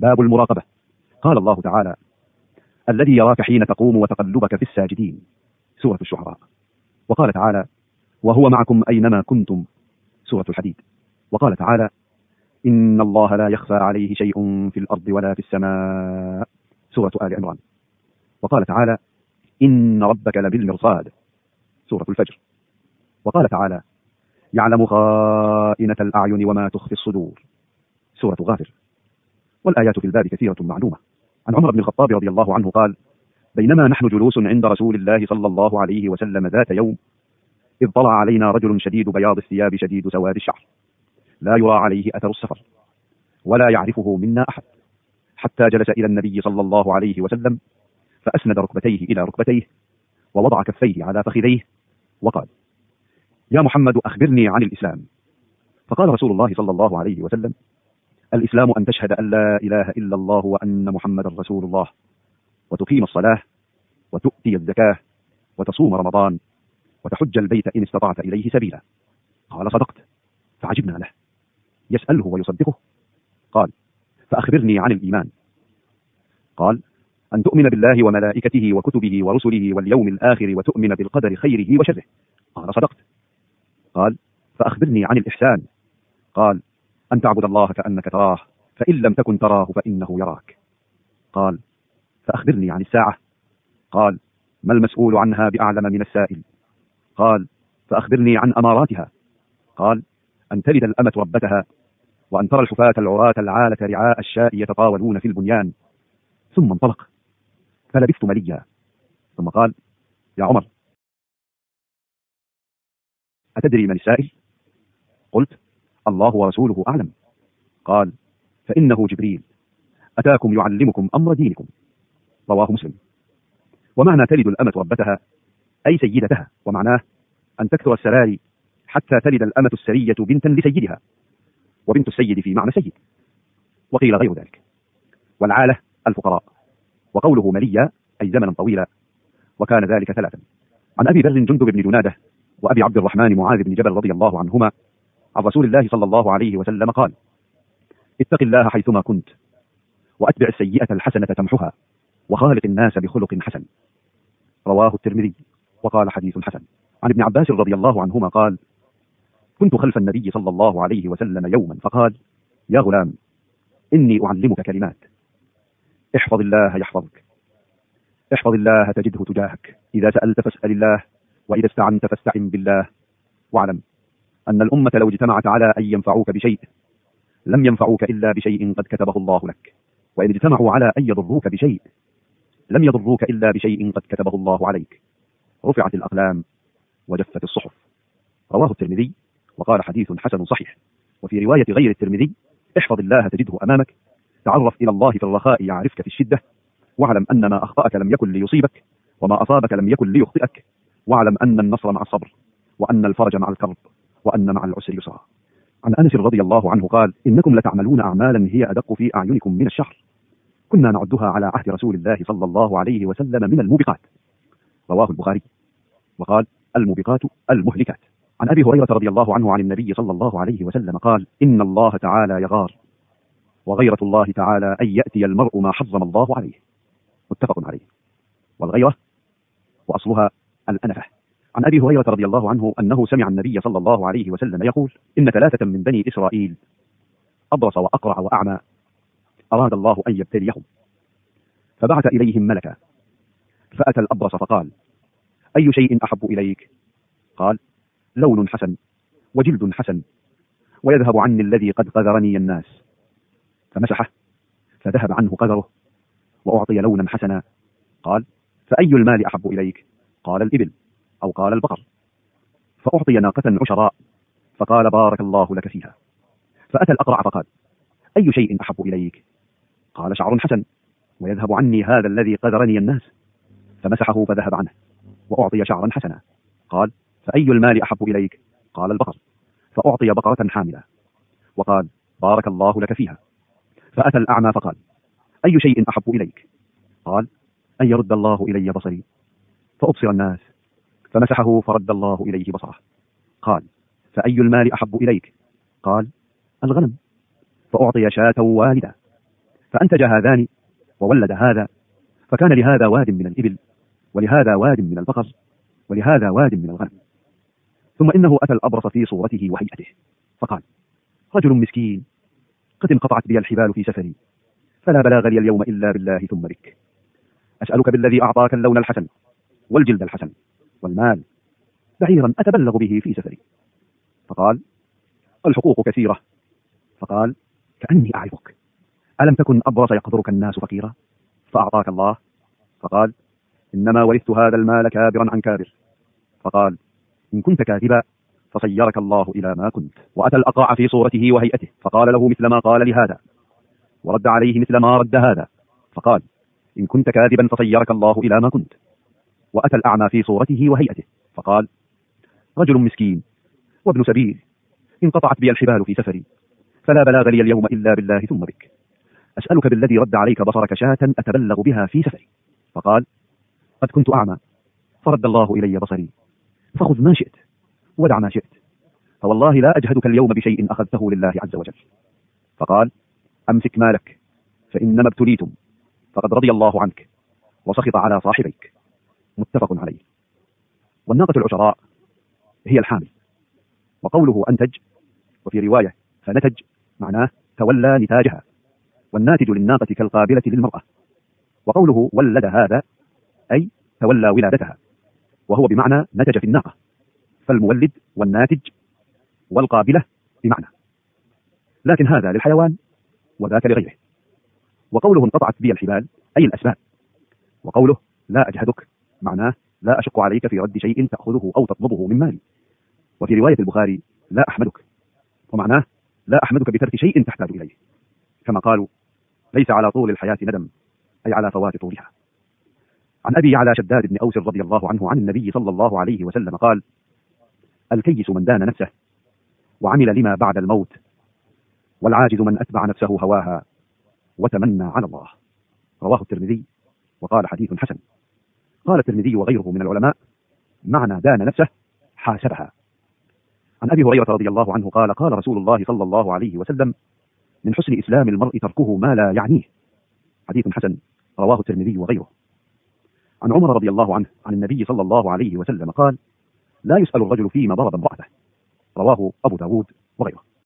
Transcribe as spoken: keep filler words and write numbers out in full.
باب المراقبة. قال الله تعالى: الذي يراك حين تقوم وتقلبك في الساجدين، سورة الشعراء. وقال تعالى: وهو معكم أينما كنتم، سورة الحديد. وقال تعالى: إن الله لا يخفى عليه شيء في الأرض ولا في السماء، سورة آل عمران. وقال تعالى: إن ربك لبالمرصاد، سورة الفجر. وقال تعالى: يعلم خائنة الأعين وما تخفي الصدور، سورة غافر. والآيات في الباب كثيرة معلومة. عن عمر بن الخطاب رضي الله عنه قال: بينما نحن جلوس عند رسول الله صلى الله عليه وسلم ذات يوم، إذ طلع علينا رجل شديد بياض الثياب شديد سواد الشعر، لا يرى عليه أثر السفر، ولا يعرفه منا أحد، حتى جلس إلى النبي صلى الله عليه وسلم، فأسند ركبتيه إلى ركبتيه، ووضع كفيه على فخذيه، وقال: يا محمد أخبرني عن الإسلام. فقال رسول الله صلى الله عليه وسلم: الإسلام أن تشهد أن لا إله إلا الله وأن محمد رسول الله، وتقيم الصلاة، وتؤتي الزكاة، وتصوم رمضان، وتحج البيت إن استطعت إليه سبيلا. قال: صدقت. فعجبنا له، يسأله ويصدقه. قال: فأخبرني عن الإيمان. قال: أن تؤمن بالله وملائكته وكتبه ورسله واليوم الآخر، وتؤمن بالقدر خيره وشره. قال: صدقت. قال: فأخبرني عن الإحسان. قال: أن تعبد الله كأنك تراه، فإن لم تكن تراه فإنه يراك. قال: فأخبرني عن الساعة. قال: ما المسؤول عنها بأعلم من السائل. قال: فأخبرني عن أماراتها. قال: أن تلد الأمة ربتها، وأن ترى الحفاة العراة العالة رعاء الشاء يتطاولون في البنيان. ثم انطلق، فلبثت مليا، ثم قال: يا عمر، أتدري من السائل؟ قلت: الله ورسوله أعلم. قال: فإنه جبريل أتاكم يعلمكم أمر دينكم. رواه مسلم. ومعنى تلد الأمة ربتها أي سيدتها، ومعناه أن تكثر السراري حتى تلد الأمة السرية بنتا لسيدها، وبنت السيد في معنى سيد، وقيل غير ذلك. والعالة الفقراء. وقوله مليا أي زمنا طويلا، وكان ذلك ثلاثا. عن أبي ذر جندب بن جنادة وأبي عبد الرحمن معاذ بن جبل رضي الله عنهما عن رسول الله صلى الله عليه وسلم قال: اتق الله حيثما كنت، وأتبع السيئة الحسنة تمحها، وخالق الناس بخلق حسن. رواه الترمذي وقال: حديث حسن. عن ابن عباس رضي الله عنهما قال: كنت خلف النبي صلى الله عليه وسلم يوما فقال: يا غلام، إني أعلمك كلمات، احفظ الله يحفظك، احفظ الله تجده تجاهك، إذا سألت فاسأل الله، وإذا استعنت فاستعن بالله، واعلم أن الأمة لو اجتمعت على أن ينفعوك بشيء لم ينفعوك إلا بشيء قد كتبه الله لك، وإن اجتمعوا على أن يضروك بشيء لم يضروك إلا بشيء قد كتبه الله عليك، رفعت الأقلام وجفت الصحف. رواه الترمذي وقال: حديث حسن صحيح. وفي رواية غير الترمذي: احفظ الله تجده أمامك، تعرف إلى الله في الرخاء يعرفك في الشدة، واعلم أن ما أخطأك لم يكن ليصيبك، وما أصابك لم يكن ليخطئك، واعلم أن النصر مع الصبر، وأن الفرج مع الكرب، وأن مع العسر يسرا. عن أنس رضي الله عنه قال: إنكم لتعملون أعمالا هي أدق في أعينكم من الشهر، كنا نعدها على عهد رسول الله صلى الله عليه وسلم من الموبقات. رواه البخاري. وقال: الموبقات المهلكات. عن أبي هريرة رضي الله عنه عن النبي صلى الله عليه وسلم قال: إن الله تعالى يغار، وغيرة الله تعالى أن يأتي المرء ما حرم الله عليه. متفق عليه. والغيرة وأصلها الأنفة. عن أبي هريرة رضي الله عنه أنه سمع النبي صلى الله عليه وسلم يقول: إن ثلاثة من بني إسرائيل، أبرص وأقرع وأعمى، أراد الله أن يبتليهم، فبعث إليهم ملكا، فأتى الأبرص فقال: أي شيء أحب إليك؟ قال: لون حسن، وجلد حسن، ويذهب عني الذي قد قذرني الناس. فمسحه فذهب عنه قذره، وأعطي لونا حسنا. قال: فأي المال أحب إليك؟ قال: الإبل، أو قال البقر. فأعطي ناقة عشراء، فقال: بارك الله لك فيها. فأتى الأقرع فقال: أي شيء أحب إليك؟ قال: شعر حسن، ويذهب عني هذا الذي قذرني الناس. فمسحه فذهب عنه، وأعطي شعرا حسنا. قال: فأي المال أحب إليك؟ قال: البقر. فأعطي بقرة حاملة، وقال: بارك الله لك فيها. فأتى الأعمى فقال: أي شيء أحب إليك؟ قال: أن يرد الله إلي بصري فأبصر الناس. فمسحه فرد الله إليه بصره. قال: فأي المال أحب إليك؟ قال: الغنم. فأعطي شاة والدة، فأنتج هذان وولد هذا، فكان لهذا واد من الإبل، ولهذا واد من البقر، ولهذا واد من الغنم. ثم إنه أتى الأبرص في صورته وهيئته فقال: رجل مسكين قد انقطعت بي الحبال في سفري، فلا بلاغ لي اليوم إلا بالله ثم بك، أسألك بالذي أعطاك اللون الحسن والجلد الحسن والمال بعيرا أتبلغ به في سفري. فقال: الحقوق كثيرة. فقال: كأني أعرفك، ألم تكن أبرص يقدرك الناس فقيرا فأعطاك الله؟ فقال: إنما ورثت هذا المال كابرا عن كابر. فقال: إن كنت كاذبا فصيرك الله إلى ما كنت. وأتى الأقرع في صورته وهيئته فقال له مثل ما قال لهذا، ورد عليه مثل ما رد هذا، فقال: إن كنت كاذبا فصيرك الله إلى ما كنت. وأتى الأعمى في صورته وهيئته فقال: رجل مسكين وابن سبيل انقطعت بي الحبال في سفري، فلا بلاغ لي اليوم إلا بالله ثم بك، أسألك بالذي رد عليك بصرك شاة أتبلغ بها في سفري. فقال: قد كنت أعمى فرد الله إلي بصري، فخذ ما شئت ودع ما شئت، فوالله لا أجهدك اليوم بشيء أخذته لله عز وجل. فقال: أمسك مالك فإنما ابتليتم، فقد رضي الله عنك وسخط على صاحبيك. متفق عليه. والناقة العشراء هي الحامل. وقوله أنتج وفي رواية فنتج معناه تولى نتاجها، والناتج للناقة كالقابلة للمرأة. وقوله ولد هذا أي تولى ولادتها، وهو بمعنى نتج في الناقة، فالمولد والناتج والقابلة بمعنى، لكن هذا للحيوان وذاك لغيره. وقوله انقطعت بي الحبال أي الأسباب. وقوله لا أجهدك معناه لا أشق عليك في رد شيء تأخذه أو تطلبه من مالي. وفي رواية البخاري لا أحمدك، ومعناه لا أحمدك بترك شيء تحتاج إليه، كما قالوا ليس على طول الحياة ندم، أي على فوات طولها. عن أبي على شداد بن أوس رضي الله عنه عن النبي صلى الله عليه وسلم قال: الكيس من دان نفسه وعمل لما بعد الموت، والعاجز من أتبع نفسه هواها وتمنى على الله. رواه الترمذي وقال حديث حسن. قال الترمذي وغيره من العلماء معنى دان نفسه حاسبها. عن أبي هريرة رضي الله عنه قال: قال رسول الله صلى الله عليه وسلم: من حسن إسلام المرء تركه ما لا يعنيه. حديث حسن رواه الترمذي وغيره. عن عمر رضي الله عنه عن النبي صلى الله عليه وسلم قال: لا يسأل الرجل فيما ضرب امرأته. رواه أبو داود وغيره.